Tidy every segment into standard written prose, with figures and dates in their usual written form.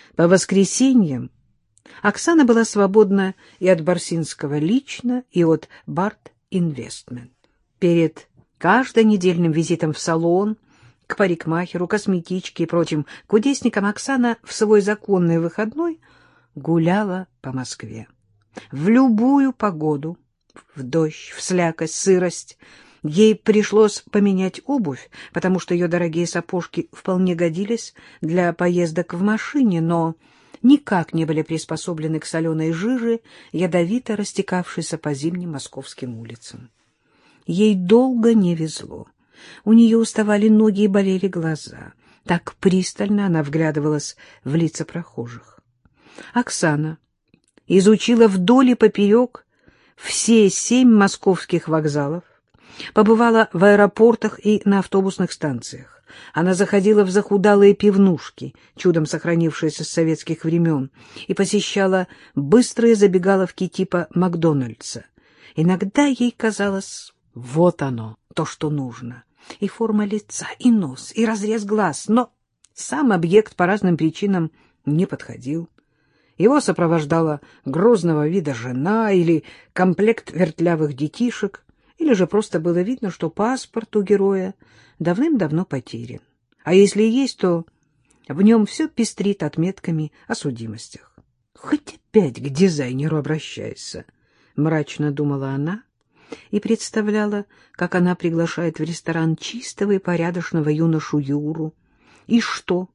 По воскресеньям Оксана была свободна и от Барсинского лично, и от Барт Инвестмент. Перед каждонедельным визитом в салон, к парикмахеру, косметичке и прочим кудесникам Оксана в свой законный выходной гуляла по Москве. В любую погоду, в дождь, в слякоть, сырость, ей пришлось поменять обувь, потому что ее дорогие сапожки вполне годились для поездок в машине, но никак не были приспособлены к соленой жиже, ядовито растекавшейся по зимним московским улицам. Ей долго не везло. У нее уставали ноги и болели глаза. Так пристально она вглядывалась в лица прохожих. Оксана изучила вдоль и поперек все 7 московских вокзалов, побывала в аэропортах и на автобусных станциях. Она заходила в захудалые пивнушки, чудом сохранившиеся с советских времен, и посещала быстрые забегаловки типа Макдональдса. Иногда ей казалось, вот оно, то, что нужно. И форма лица, и нос, и разрез глаз. Но сам объект по разным причинам не подходил. Его сопровождала грозного вида жена или комплект вертлявых детишек, или же просто было видно, что паспорт у героя давным-давно потерян. А если и есть, то в нем все пестрит отметками о судимостях. «Хоть опять к дизайнеру обращайся», — мрачно думала она и представляла, как она приглашает в ресторан чистого и порядочного юношу Юру. И что?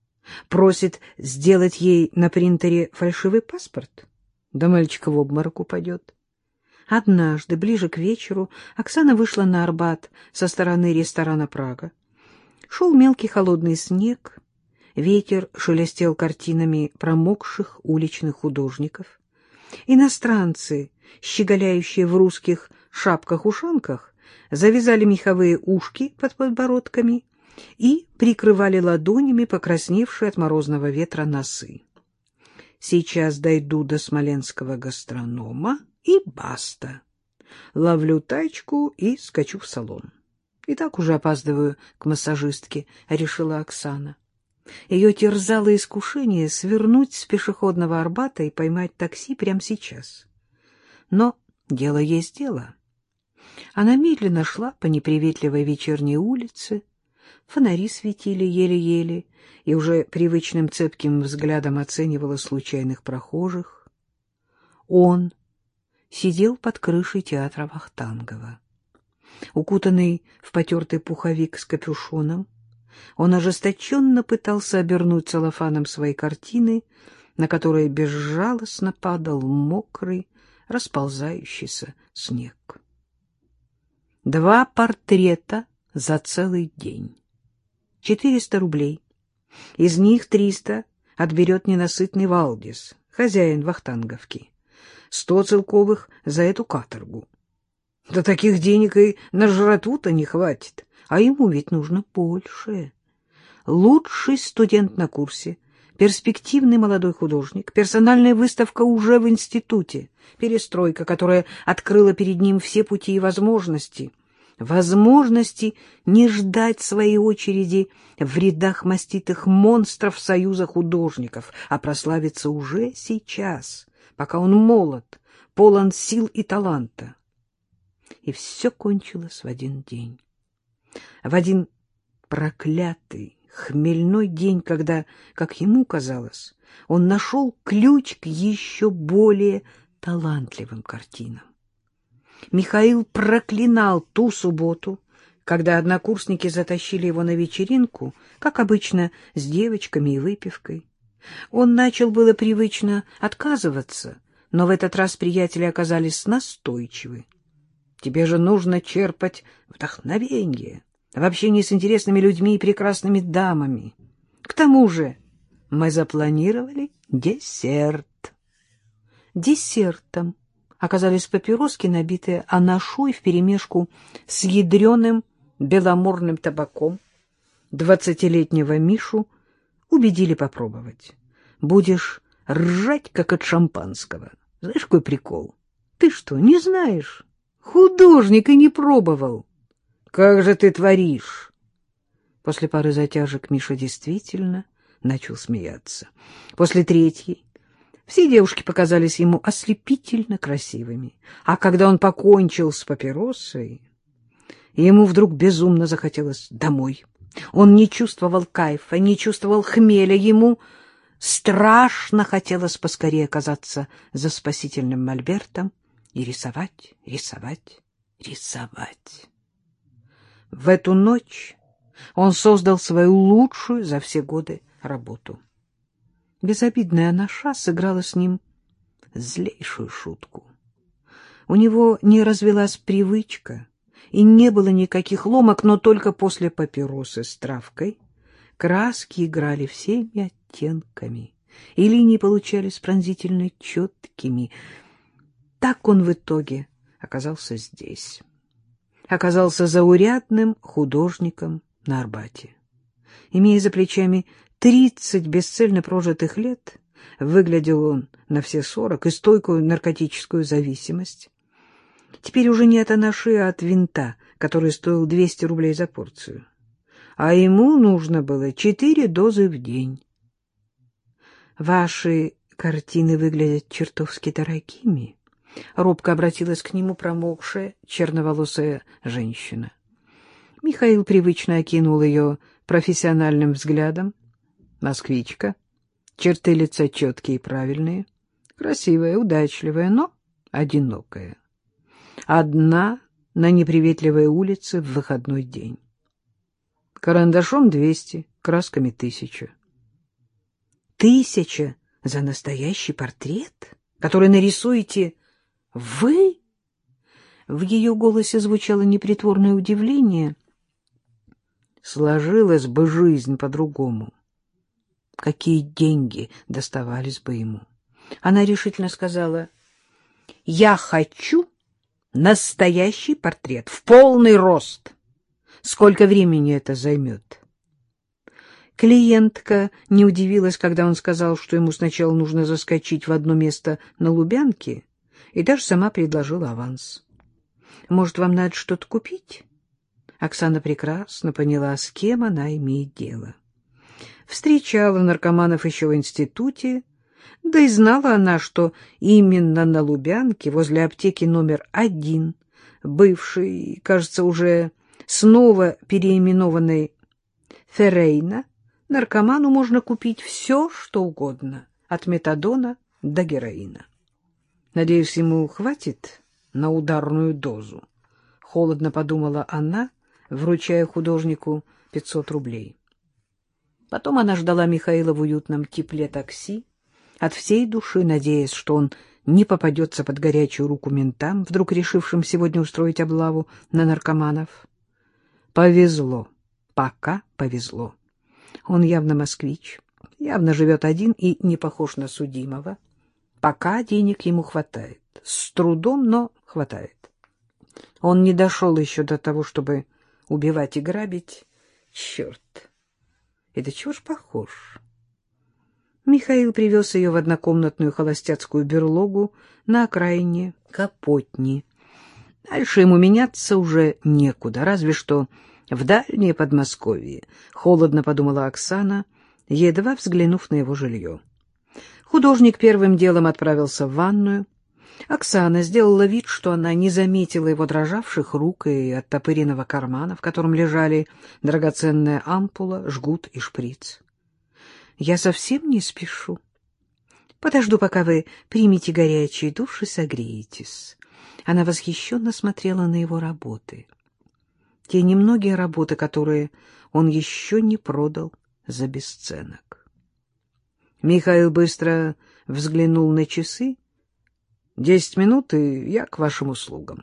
Просит сделать ей на принтере фальшивый паспорт? Да мальчик в обморок упадет. Однажды, ближе к вечеру, Оксана вышла на Арбат со стороны ресторана «Прага». Шел мелкий холодный снег, ветер шелестел картинами промокших уличных художников. Иностранцы, щеголяющие в русских шапках-ушанках, завязали меховые ушки под подбородками и прикрывали ладонями покрасневшие от морозного ветра носы. Сейчас дойду до смоленского гастронома и баста. Ловлю тачку и скачу в салон. И так уже опаздываю к массажистке, решила Оксана. Ее терзало искушение свернуть с пешеходного Арбата и поймать такси прямо сейчас. Но дело есть дело. Она медленно шла по неприветливой вечерней улице, фонари светили еле-еле, и уже привычным цепким взглядом оценивала случайных прохожих. Он сидел под крышей театра Вахтангова. Укутанный в потертый пуховик с капюшоном, он ожесточенно пытался обернуть целлофаном свои картины, на которые безжалостно падал мокрый, расползающийся снег. 2 портрета за целый день. 400 рублей. Из них 300 отберет ненасытный Валдис, хозяин Вахтанговки. 100 целковых за эту каторгу. Да таких денег и на жратву-то не хватит, а ему ведь нужно больше. Лучший студент на курсе, перспективный молодой художник, персональная выставка уже в институте, перестройка, которая открыла перед ним все пути и возможности. Возможности не ждать своей очереди в рядах маститых монстров Союза художников, а прославиться уже сейчас, пока он молод, полон сил и таланта. И все кончилось в один день. В один проклятый, хмельной день, когда, как ему казалось, он нашел ключ к еще более талантливым картинам. Михаил проклинал ту субботу, когда однокурсники затащили его на вечеринку, как обычно, с девочками и выпивкой. Он начал было привычно отказываться, но в этот раз приятели оказались настойчивы. Тебе же нужно черпать вдохновение в общении с интересными людьми и прекрасными дамами. К тому же мы запланировали десерт. Десертом оказались папироски, набитые анашой вперемешку с ядреным беломорным табаком. 20-летнего Мишу убедили попробовать. Будешь ржать, как от шампанского. Знаешь, какой прикол? Ты что, не знаешь? Художник и не пробовал. Как же ты творишь? После пары затяжек Миша действительно начал смеяться. После третьей все девушки показались ему ослепительно красивыми. А когда он покончил с папиросой, ему вдруг безумно захотелось домой. Он не чувствовал кайфа, не чувствовал хмеля. Ему страшно хотелось поскорее оказаться за спасительным мольбертом и рисовать, рисовать, рисовать. В эту ночь он создал свою лучшую за все годы работу. Безобидная анаша сыграла с ним злейшую шутку. У него не развелась привычка, и не было никаких ломок, но только после папиросы с травкой краски играли всеми оттенками, и линии получались пронзительно четкими. Так он в итоге оказался здесь. Оказался заурядным художником на Арбате. Имея за плечами 30 бесцельно прожитых лет, выглядел он на все 40 и стойкую наркотическую зависимость. Теперь уже не от анаши, а от винта, который стоил 200 рублей за порцию. А ему нужно было 4 дозы в день. «Ваши картины выглядят чертовски дорогими», — робко обратилась к нему промокшая черноволосая женщина. Михаил привычно окинул ее профессиональным взглядом. Москвичка, черты лица четкие и правильные, красивая, удачливая, но одинокая. Одна на неприветливой улице в выходной день. Карандашом 200, красками 1000. 1000 за настоящий портрет, который нарисуете вы? В ее голосе звучало непритворное удивление. Сложилась бы жизнь по-другому. Какие деньги доставались бы ему? Она решительно сказала: «Я хочу настоящий портрет, в полный рост. Сколько времени это займет?» Клиентка не удивилась, когда он сказал, что ему сначала нужно заскочить в одно место на Лубянке, и даже сама предложила аванс. «Может, вам надо что-то купить?» Оксана прекрасно поняла, с кем она имеет дело. Встречала наркоманов еще в институте, да и знала она, что именно на Лубянке, возле аптеки номер 1, бывшей, кажется, уже снова переименованной Феррейна, наркоману можно купить все, что угодно, от метадона до героина. «Надеюсь, ему хватит на ударную дозу», — холодно подумала она, вручая художнику 500 рублей. Потом она ждала Михаила в уютном тепле такси, от всей души надеясь, что он не попадется под горячую руку ментам, вдруг решившим сегодня устроить облаву на наркоманов. Повезло, пока повезло. Он явно москвич, явно живет один и не похож на судимого. Пока денег ему хватает. С трудом, но хватает. Он не дошел еще до того, чтобы убивать и грабить. Черт! И до чего ж похож? Михаил привез ее в однокомнатную холостяцкую берлогу на окраине Капотни. Дальше ему меняться уже некуда, разве что в дальнее Подмосковье, холодно подумала Оксана, едва взглянув на его жилье. Художник первым делом отправился в ванную. Оксана сделала вид, что она не заметила его дрожавших рук и оттопыренного кармана, в котором лежали драгоценная ампула, жгут и шприц. «Я совсем не спешу. Подожду, пока вы примете горячий душ и согреетесь». Она восхищенно смотрела на его работы. Те немногие работы, которые он еще не продал за бесценок. Михаил быстро взглянул на часы. 10 минут, и я к вашим услугам.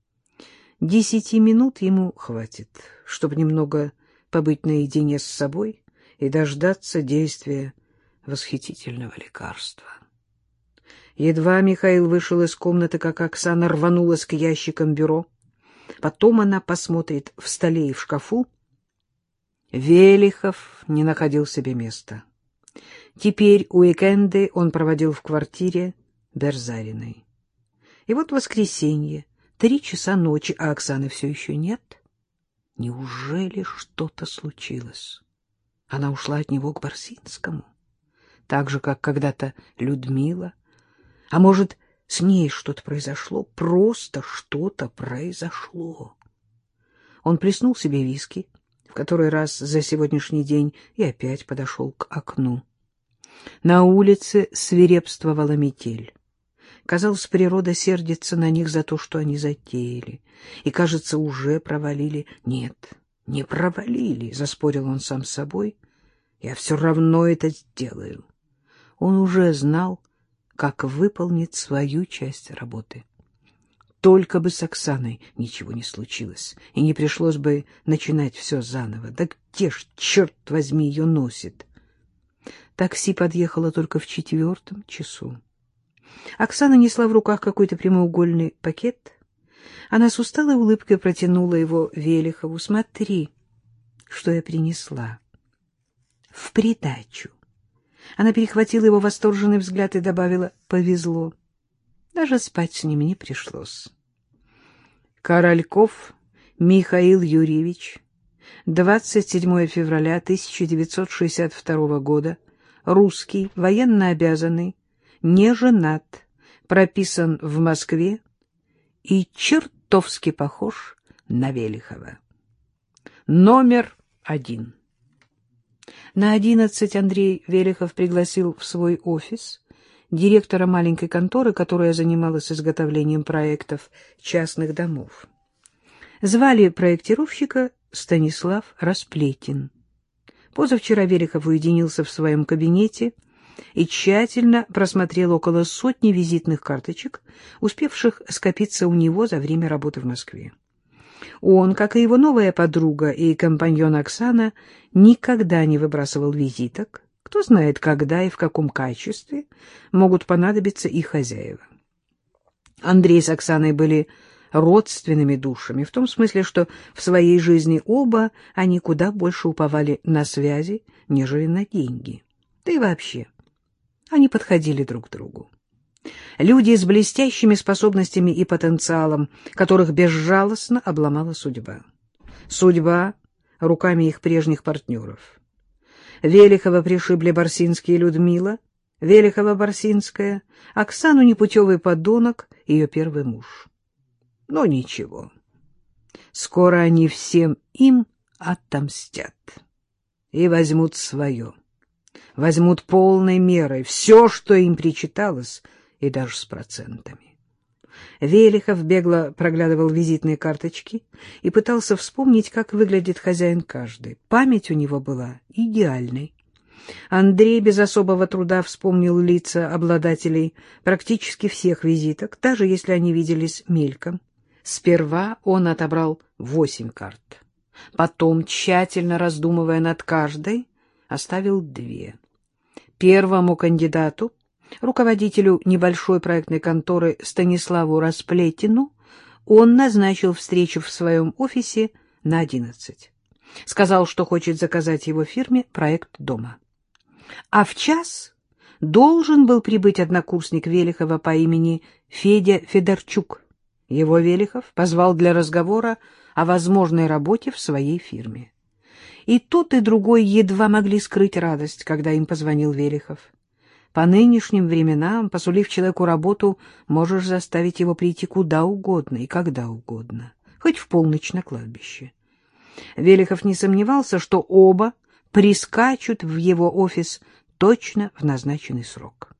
10 минут ему хватит, чтобы немного побыть наедине с собой и дождаться действия восхитительного лекарства. Едва Михаил вышел из комнаты, как Оксана рванулась к ящикам бюро. Потом она посмотрит в столе и в шкафу. Велихов не находил себе места. Теперь уикенды он проводил в квартире Берзариной. И вот воскресенье, 3 часа ночи, а Оксаны все еще нет. Неужели что-то случилось? Она ушла от него к Барсинскому, так же, как когда-то Людмила. А может, с ней что-то произошло? Просто что-то произошло. Он плеснул себе виски в который раз за сегодняшний день и опять подошел к окну. На улице свирепствовала метель. Казалось, природа сердится на них за то, что они затеяли. И, кажется, уже провалили. Нет, не провалили, заспорил он сам с собой. Я все равно это сделаю. Он уже знал, как выполнить свою часть работы. Только бы с Оксаной ничего не случилось, и не пришлось бы начинать все заново. Да где ж, черт возьми, ее носит? Такси подъехало только в 4 часу. Оксана несла в руках какой-то прямоугольный пакет. Она с усталой улыбкой протянула его Велихову. «Смотри, что я принесла. В придачу». Она перехватила его восторженный взгляд и добавила: «Повезло. Даже спать с ним не пришлось». Корольков Михаил Юрьевич, 27 февраля 1962 года, русский, военнообязанный, не женат, прописан в Москве и чертовски похож на Велихова. Номер 1. На 11 Андрей Велихов пригласил в свой офис директора маленькой конторы, которая занималась изготовлением проектов частных домов. Звали проектировщика Станислав Расплетин. Позавчера Велихов уединился в своем кабинете и тщательно просмотрел около сотни визитных карточек, успевших скопиться у него за время работы в Москве. Он, как и его новая подруга и компаньон Оксана, никогда не выбрасывал визиток. Кто знает, когда и в каком качестве могут понадобиться их хозяева. Андрей с Оксаной были родственными душами, в том смысле, что в своей жизни оба они куда больше уповали на связи, нежели на деньги. Да и вообще, они подходили друг к другу. Люди с блестящими способностями и потенциалом, которых безжалостно обломала судьба. Судьба руками их прежних партнеров. Велихова пришибли Барсинский и Людмила, Велихова-Барсинская, Оксану непутевый подонок, ее первый муж. Но ничего, скоро они всем им отомстят и возьмут свое, возьмут полной мерой все, что им причиталось, и даже с процентами. Велихов бегло проглядывал визитные карточки и пытался вспомнить, как выглядит хозяин каждой. Память у него была идеальной. Андрей без особого труда вспомнил лица обладателей практически всех визиток, даже если они виделись мельком. Сперва он отобрал 8 карт. Потом, тщательно раздумывая над каждой, оставил 2. Первому кандидату, руководителю небольшой проектной конторы Станиславу Расплетину, он назначил встречу в своем офисе на 11. Сказал, что хочет заказать его фирме проект дома. А в час должен был прибыть однокурсник Велихова по имени Федя Федорчук. Его Велихов позвал для разговора о возможной работе в своей фирме. И тот, и другой едва могли скрыть радость, когда им позвонил Велихов. По нынешним временам, посулив человеку работу, можешь заставить его прийти куда угодно и когда угодно, хоть в полночь на кладбище. Велихов не сомневался, что оба прискачут в его офис точно в назначенный срок.